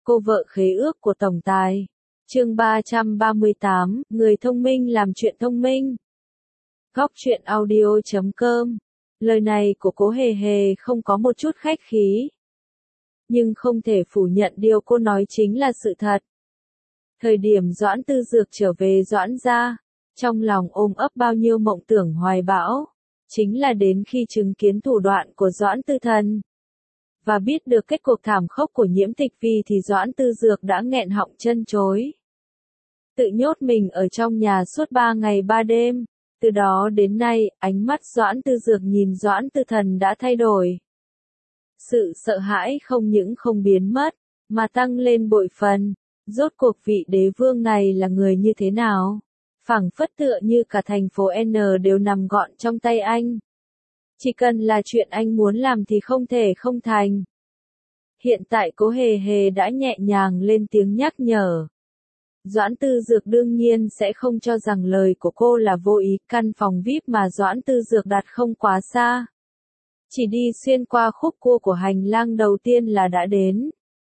Cô vợ khế ước của tổng tài. Chương 338, người thông minh làm chuyện thông minh. Góc truyện audio.com. Lời này của Cố Hề Hề không có một chút khách khí. Nhưng không thể phủ nhận điều cô nói chính là sự thật. Thời điểm Doãn Tư Dược trở về Doãn gia, trong lòng ôm ấp bao nhiêu mộng tưởng hoài bão, chính là đến khi chứng kiến thủ đoạn của Doãn Tư Thần. Và biết được kết cuộc thảm khốc của Nhiễm Tịch Vi thì Doãn Tư Dược đã nghẹn họng chân chối. Tự nhốt mình ở trong nhà suốt 3 ngày 3 đêm, từ đó đến nay, ánh mắt Doãn Tư Dược nhìn Doãn Tư Thần đã thay đổi. Sự sợ hãi không những không biến mất, mà tăng lên bội phần. Rốt cuộc vị đế vương này là người như thế nào? Phảng phất tựa như cả thành phố N đều nằm gọn trong tay anh. Chỉ cần là chuyện anh muốn làm thì không thể không thành. Hiện tại Cố Hề Hề đã nhẹ nhàng lên tiếng nhắc nhở. Doãn Tư Dược đương nhiên sẽ không cho rằng lời của cô là vô ý, căn phòng VIP mà Doãn Tư Dược đặt không quá xa. Chỉ đi xuyên qua khúc cua của hành lang đầu tiên là đã đến.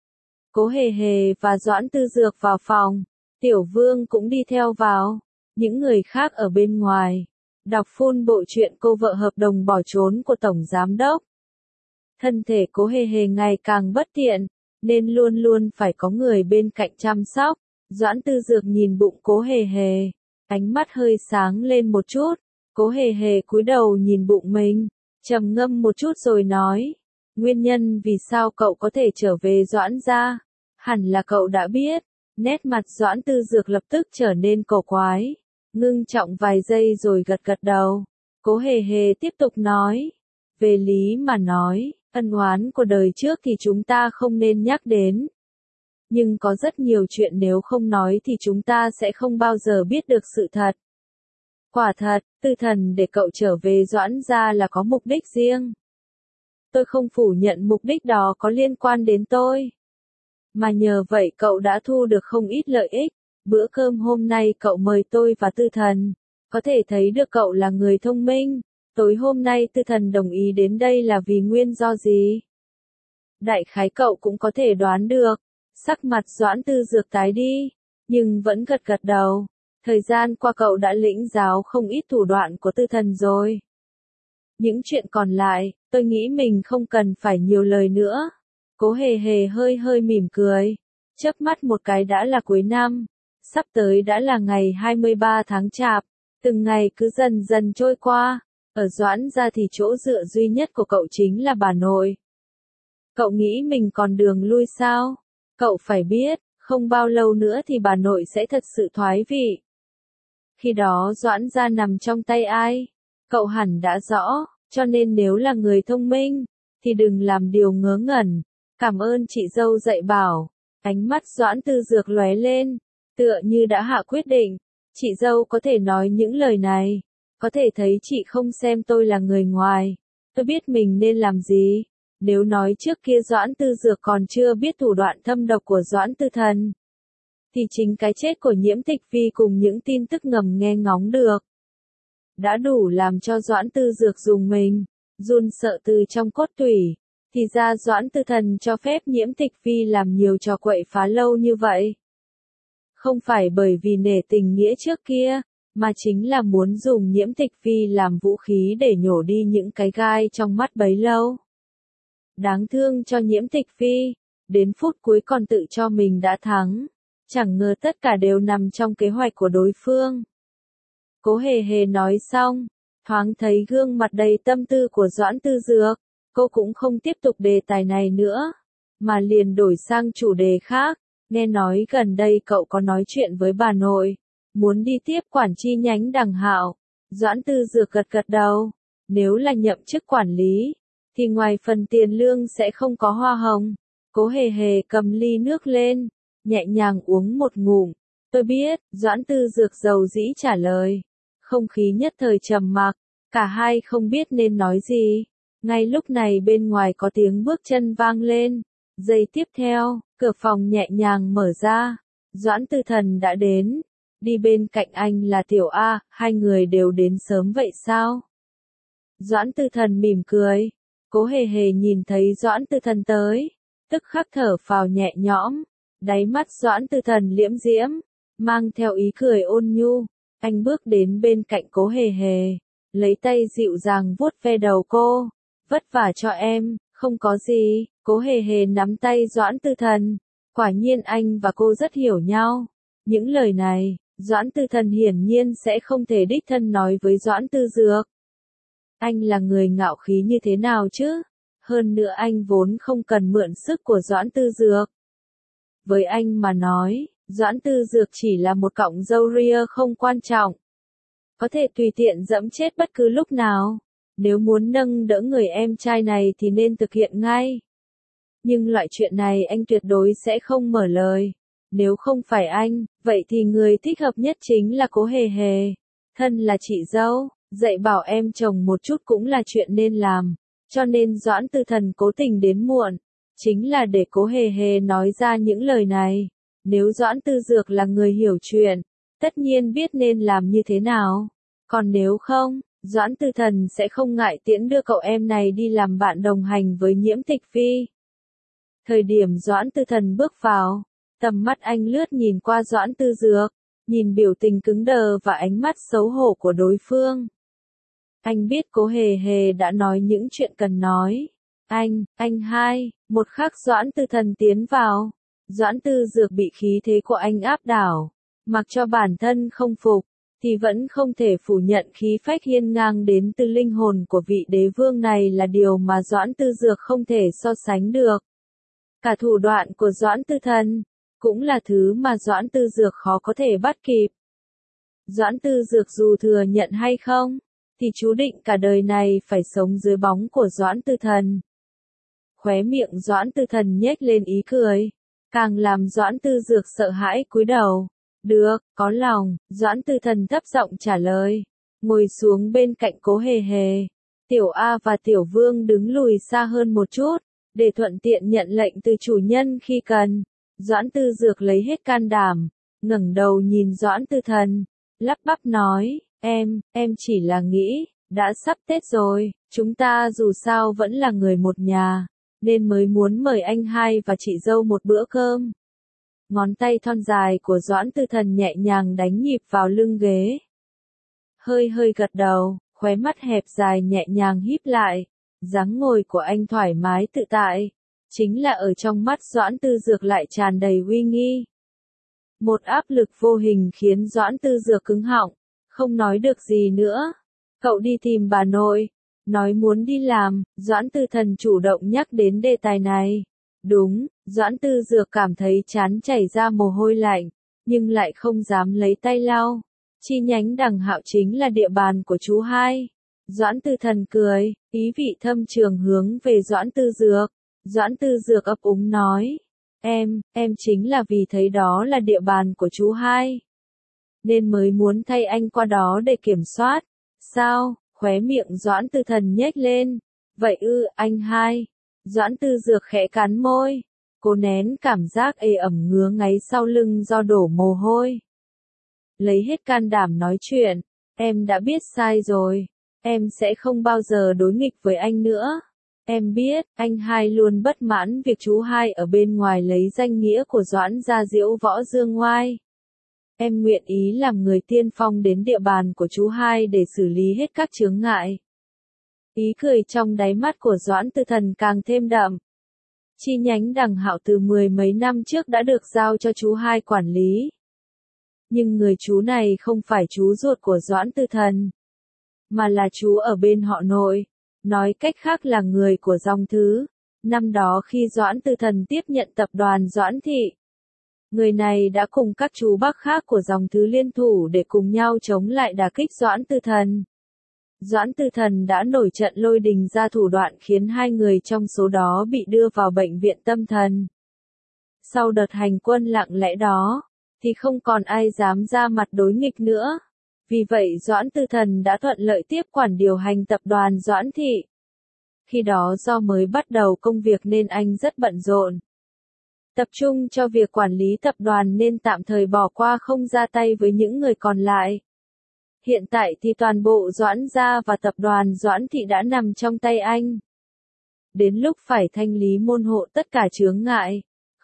Cố Hề Hề và Doãn Tư Dược vào phòng, Tiểu Vương cũng đi theo vào, những người khác ở bên ngoài, đọc full bộ truyện Cô vợ hợp đồng bỏ trốn của Tổng Giám Đốc. Thân thể Cố Hề Hề ngày càng bất tiện, nên luôn luôn phải có người bên cạnh chăm sóc. Doãn Tư Dược nhìn bụng Cố Hề Hề, ánh mắt hơi sáng lên một chút. Cố Hề Hề cúi đầu nhìn bụng mình, trầm ngâm một chút rồi nói, nguyên nhân vì sao cậu có thể trở về Doãn gia, hẳn là cậu đã biết. Nét mặt Doãn Tư Dược lập tức trở nên cổ quái, ngưng trọng vài giây rồi gật gật đầu. Cố Hề Hề tiếp tục nói, về lý mà nói, ân oán của đời trước thì chúng ta không nên nhắc đến. Nhưng có rất nhiều chuyện nếu không nói thì chúng ta sẽ không bao giờ biết được sự thật. Quả thật, Tư Thần để cậu trở về Doãn gia là có mục đích riêng. Tôi không phủ nhận mục đích đó có liên quan đến tôi. Mà nhờ vậy cậu đã thu được không ít lợi ích. Bữa cơm hôm nay cậu mời tôi và Tư Thần, có thể thấy được cậu là người thông minh. Tối hôm nay Tư Thần đồng ý đến đây là vì nguyên do gì? Đại khái cậu cũng có thể đoán được. Sắc mặt Doãn Tư Dược tái đi, nhưng vẫn gật gật đầu. Thời gian qua cậu đã lĩnh giáo không ít thủ đoạn của Tư Thần rồi. Những chuyện còn lại, tôi nghĩ mình không cần phải nhiều lời nữa. Cố Hề Hề hơi mỉm cười. Chớp mắt một cái đã là cuối năm. Sắp tới đã là ngày 23 tháng Chạp. Từng ngày cứ dần dần trôi qua. Ở Doãn gia thì chỗ dựa duy nhất của cậu chính là bà nội. Cậu nghĩ mình còn đường lui sao? Cậu phải biết, không bao lâu nữa thì bà nội sẽ thật sự thoái vị. Khi đó Doãn gia nằm trong tay ai? Cậu hẳn đã rõ, cho nên nếu là người thông minh, thì đừng làm điều ngớ ngẩn. Cảm ơn chị dâu dạy bảo. Ánh mắt Doãn Tư Dược lóe lên, tựa như đã hạ quyết định. Chị dâu có thể nói những lời này, có thể thấy chị không xem tôi là người ngoài. Tôi biết mình nên làm gì. Nếu nói trước kia Doãn Tư Dược còn chưa biết thủ đoạn thâm độc của Doãn Tư Thần, thì chính cái chết của Nhiễm Tịch Vi cùng những tin tức ngầm nghe ngóng được đã đủ làm cho Doãn Tư Dược dùng mình, run sợ từ trong cốt tủy. Thì ra Doãn Tư Thần cho phép Nhiễm Tịch Vi làm nhiều trò quậy phá lâu như vậy. Không phải bởi vì nể tình nghĩa trước kia, mà chính là muốn dùng Nhiễm Tịch Vi làm vũ khí để nhổ đi những cái gai trong mắt bấy lâu. Đáng thương cho Nhiễm Tịch Vi, đến phút cuối còn tự cho mình đã thắng. Chẳng ngờ tất cả đều nằm trong kế hoạch của đối phương. Cố Hề Hề nói xong, thoáng thấy gương mặt đầy tâm tư của Doãn Tư Dược, cô cũng không tiếp tục đề tài này nữa, mà liền đổi sang chủ đề khác. Nghe nói gần đây cậu có nói chuyện với bà nội, muốn đi tiếp quản chi nhánh Đằng Hạo. Doãn Tư Dược gật gật đầu, nếu là nhậm chức quản lý, thì ngoài phần tiền lương sẽ không có hoa hồng. Cố Hề Hề cầm ly nước lên, nhẹ nhàng uống một ngụm. Tôi biết, Doãn Tư Dược dầu dĩ trả lời. Không khí nhất thời trầm mặc, cả hai không biết nên nói gì. Ngay lúc này bên ngoài có tiếng bước chân vang lên. Giây tiếp theo, cửa phòng nhẹ nhàng mở ra. Doãn Tư Thần đã đến. Đi bên cạnh anh là Tiểu A, hai người đều đến sớm vậy sao? Doãn Tư Thần mỉm cười. Cố Hề Hề nhìn thấy Doãn Tư Thần tới, tức khắc thở phào nhẹ nhõm. Đáy mắt Doãn Tư Thần liễm diễm, mang theo ý cười ôn nhu. Anh bước đến bên cạnh Cố Hề Hề, lấy tay dịu dàng vuốt ve đầu cô. Vất vả cho em, không có gì. Cố Hề Hề nắm tay Doãn Tư Thần. Quả nhiên anh và cô rất hiểu nhau. Những lời này, Doãn Tư Thần hiển nhiên sẽ không thể đích thân nói với Doãn Tư Dược. Anh là người ngạo khí như thế nào chứ? Hơn nữa anh vốn không cần mượn sức của Doãn Tư Dược. Với anh mà nói, Doãn Tư Dược chỉ là một cọng râu ria không quan trọng. Có thể tùy tiện dẫm chết bất cứ lúc nào. Nếu muốn nâng đỡ người em trai này thì nên thực hiện ngay. Nhưng loại chuyện này anh tuyệt đối sẽ không mở lời. Nếu không phải anh, vậy thì người thích hợp nhất chính là Cố Hề Hề. Thân là chị dâu, dạy bảo em chồng một chút cũng là chuyện nên làm. Cho nên Doãn Tư Thần cố tình đến muộn, chính là để Cố Hề Hề nói ra những lời này. Nếu Doãn Tư Dược là người hiểu chuyện, tất nhiên biết nên làm như thế nào. Còn nếu không, Doãn Tư Thần sẽ không ngại tiễn đưa cậu em này đi làm bạn đồng hành với Nhiễm Tịch Phi. Thời điểm Doãn Tư Thần bước vào, tầm mắt anh lướt nhìn qua Doãn Tư Dược, nhìn biểu tình cứng đờ và ánh mắt xấu hổ của đối phương. Anh biết Cố Hề Hề đã nói những chuyện cần nói. Anh hai, một khắc Doãn Tư Thần tiến vào. Doãn Tư Dược bị khí thế của anh áp đảo. Mặc cho bản thân không phục, thì vẫn không thể phủ nhận khí phách hiên ngang đến từ linh hồn của vị đế vương này là điều mà Doãn Tư Dược không thể so sánh được. Cả thủ đoạn của Doãn Tư Thần, cũng là thứ mà Doãn Tư Dược khó có thể bắt kịp. Doãn Tư Dược dù thừa nhận hay không, thì chú định cả đời này phải sống dưới bóng của Doãn Tư Thần. Khóe miệng Doãn Tư Thần nhếch lên ý cười, càng làm Doãn Tư Dược sợ hãi cúi đầu. Được, có lòng, Doãn Tư Thần thấp giọng trả lời. Ngồi xuống bên cạnh Cố Hề Hề. Tiểu A và Tiểu Vương đứng lùi xa hơn một chút, để thuận tiện nhận lệnh từ chủ nhân khi cần. Doãn Tư Dược lấy hết can đảm, ngẩng đầu nhìn Doãn Tư Thần, lắp bắp nói, em chỉ là nghĩ, đã sắp Tết rồi, chúng ta dù sao vẫn là người một nhà, nên mới muốn mời anh hai và chị dâu một bữa cơm. Ngón tay thon dài của Doãn Tư Thần nhẹ nhàng đánh nhịp vào lưng ghế. Hơi gật đầu, khóe mắt hẹp dài nhẹ nhàng híp lại, dáng ngồi của anh thoải mái tự tại. Chính là ở trong mắt Doãn Tư Dược lại tràn đầy uy nghi. Một áp lực vô hình khiến Doãn Tư Dược cứng họng, không nói được gì nữa. Cậu đi tìm bà nội, nói muốn đi làm, Doãn Tư Thần chủ động nhắc đến đề tài này. Đúng, Doãn Tư Dược cảm thấy trán chảy ra mồ hôi lạnh, nhưng lại không dám lấy tay lau. Chi nhánh Đằng Hạo chính là địa bàn của chú hai. Doãn Tư Thần cười, ý vị thâm trường hướng về Doãn Tư Dược. Doãn Tư Dược ấp úng nói, em chính là vì thấy đó là địa bàn của chú hai, nên mới muốn thay anh qua đó để kiểm soát. Sao? Khóe miệng Doãn Tư Thần nhếch lên. Vậy anh hai. Doãn Tư Dược khẽ cắn môi. Cô nén cảm giác ê ẩm ngứa ngáy sau lưng do đổ mồ hôi. Lấy hết can đảm nói chuyện. Em đã biết sai rồi. Em sẽ không bao giờ đối nghịch với anh nữa. Em biết, anh hai luôn bất mãn việc chú hai ở bên ngoài lấy danh nghĩa của Doãn gia diễu võ dương ngoai. Em nguyện ý làm người tiên phong đến địa bàn của chú hai để xử lý hết các chướng ngại. Ý cười trong đáy mắt của Doãn Tư Thần càng thêm đậm. Chi nhánh Đằng Hạo từ 10 mấy năm trước đã được giao cho chú hai quản lý. Nhưng người chú này không phải chú ruột của Doãn Tư Thần, mà là chú ở bên họ nội. Nói cách khác là người của dòng Thứ. Năm đó khi Doãn Tư Thần tiếp nhận tập đoàn Doãn Thị, người này đã cùng các chú bác khác của dòng Thứ liên thủ để cùng nhau chống lại đả kích Doãn Tư Thần. Doãn Tư Thần đã nổi trận lôi đình ra thủ đoạn khiến 2 người trong số đó bị đưa vào bệnh viện tâm thần. Sau đợt hành quân lặng lẽ đó, thì không còn ai dám ra mặt đối nghịch nữa. Vì vậy Doãn Tư Thần đã thuận lợi tiếp quản điều hành tập đoàn Doãn Thị. Khi đó do mới bắt đầu công việc nên anh rất bận rộn. Tập trung cho việc quản lý tập đoàn nên tạm thời bỏ qua không ra tay với những người còn lại. Hiện tại thì toàn bộ Doãn gia và tập đoàn Doãn Thị đã nằm trong tay anh. Đến lúc phải thanh lý môn hộ tất cả chướng ngại,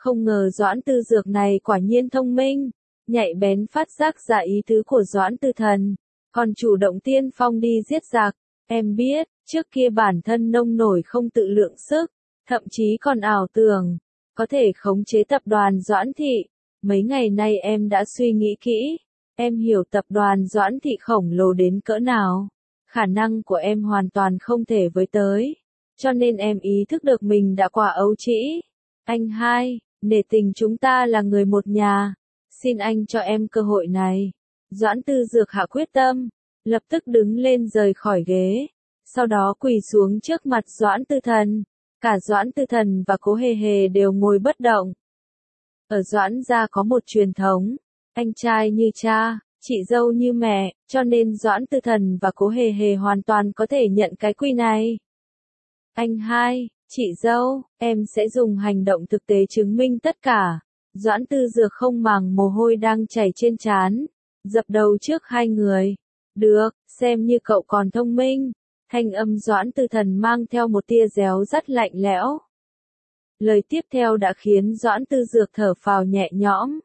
Không ngờ Doãn Tư Dược này quả nhiên thông minh, nhạy bén phát giác ra ý tứ của Doãn Tư Thần, còn chủ động tiên phong đi giết giặc. Em biết, trước kia bản thân nông nổi không tự lượng sức, thậm chí còn ảo tưởng, có thể khống chế tập đoàn Doãn Thị. Mấy ngày nay em đã suy nghĩ kỹ, em hiểu tập đoàn Doãn Thị khổng lồ đến cỡ nào. Khả năng của em hoàn toàn không thể với tới, cho nên em ý thức được mình đã quá ấu trĩ. Anh hai, nể tình chúng ta là người một nhà, xin anh cho em cơ hội này. Doãn Tư Dược hạ quyết tâm, lập tức đứng lên rời khỏi ghế, sau đó quỳ xuống trước mặt Doãn Tư Thần. Cả Doãn Tư Thần và Cố Hề Hề đều ngồi bất động. Ở Doãn gia có một truyền thống, anh trai như cha, chị dâu như mẹ, cho nên Doãn Tư Thần và Cố Hề Hề hoàn toàn có thể nhận cái quy này. Anh hai, chị dâu, em sẽ dùng hành động thực tế chứng minh tất cả. Doãn Tư Dược không màng mồ hôi đang chảy trên trán, dập đầu trước hai người. Được, xem như cậu còn thông minh. Thanh âm Doãn Tư Thần mang theo một tia réo rắt lạnh lẽo. Lời tiếp theo đã khiến Doãn Tư Dược thở phào nhẹ nhõm.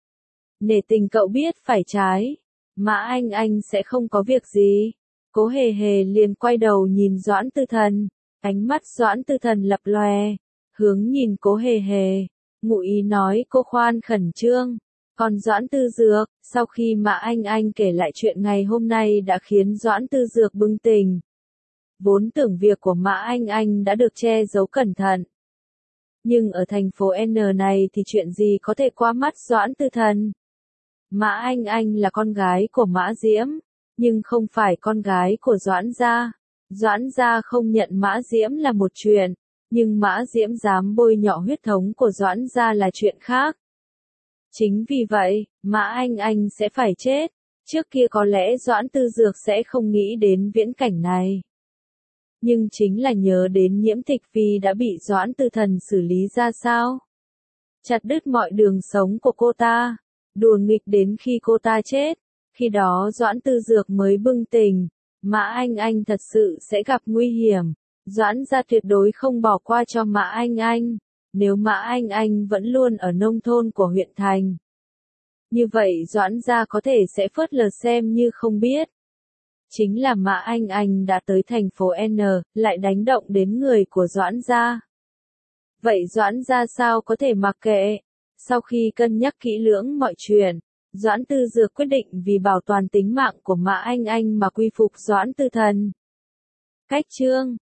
Nể tình cậu biết phải trái, Mã Anh sẽ không có việc gì. Cố Hề Hề liền quay đầu nhìn Doãn Tư Thần, ánh mắt Doãn Tư Thần lập lòe, hướng nhìn Cố Hề Hề, ngụ ý nói cô khoan khẩn trương. Còn Doãn Tư Dược, sau khi Mã Anh kể lại chuyện ngày hôm nay đã khiến Doãn Tư Dược bừng tỉnh. Vốn tưởng việc của Mã Anh đã được che giấu cẩn thận. Nhưng ở thành phố N này thì chuyện gì có thể qua mắt Doãn Tư Thần. Mã Anh là con gái của Mã Diễm, nhưng không phải con gái của Doãn gia. Doãn gia không nhận Mã Diễm là một chuyện, nhưng Mã Diễm dám bôi nhọ huyết thống của Doãn gia là chuyện khác. Chính vì vậy, Mã Anh sẽ phải chết. Trước kia có lẽ Doãn Tư Dược sẽ không nghĩ đến viễn cảnh này. Nhưng chính là nhớ đến Nhiễm Tịch Phi đã bị Doãn Tư Thần xử lý ra sao. Chặt đứt mọi đường sống của cô ta, đùa nghịch đến khi cô ta chết. Khi đó Doãn Tư Dược mới bừng tỉnh, Mã Anh thật sự sẽ gặp nguy hiểm. Doãn gia tuyệt đối không bỏ qua cho Mã Anh. Nếu Mã Anh vẫn luôn ở nông thôn của huyện thành, như vậy Doãn gia có thể sẽ phớt lờ xem như không biết. Chính là Mã Anh đã tới thành phố N, lại đánh động đến người của Doãn gia. Vậy Doãn gia sao có thể mặc kệ? Sau khi cân nhắc kỹ lưỡng mọi chuyện, Doãn Tư Dược quyết định vì bảo toàn tính mạng của Mã Anh mà quy phục Doãn Tư Thần. Cách chương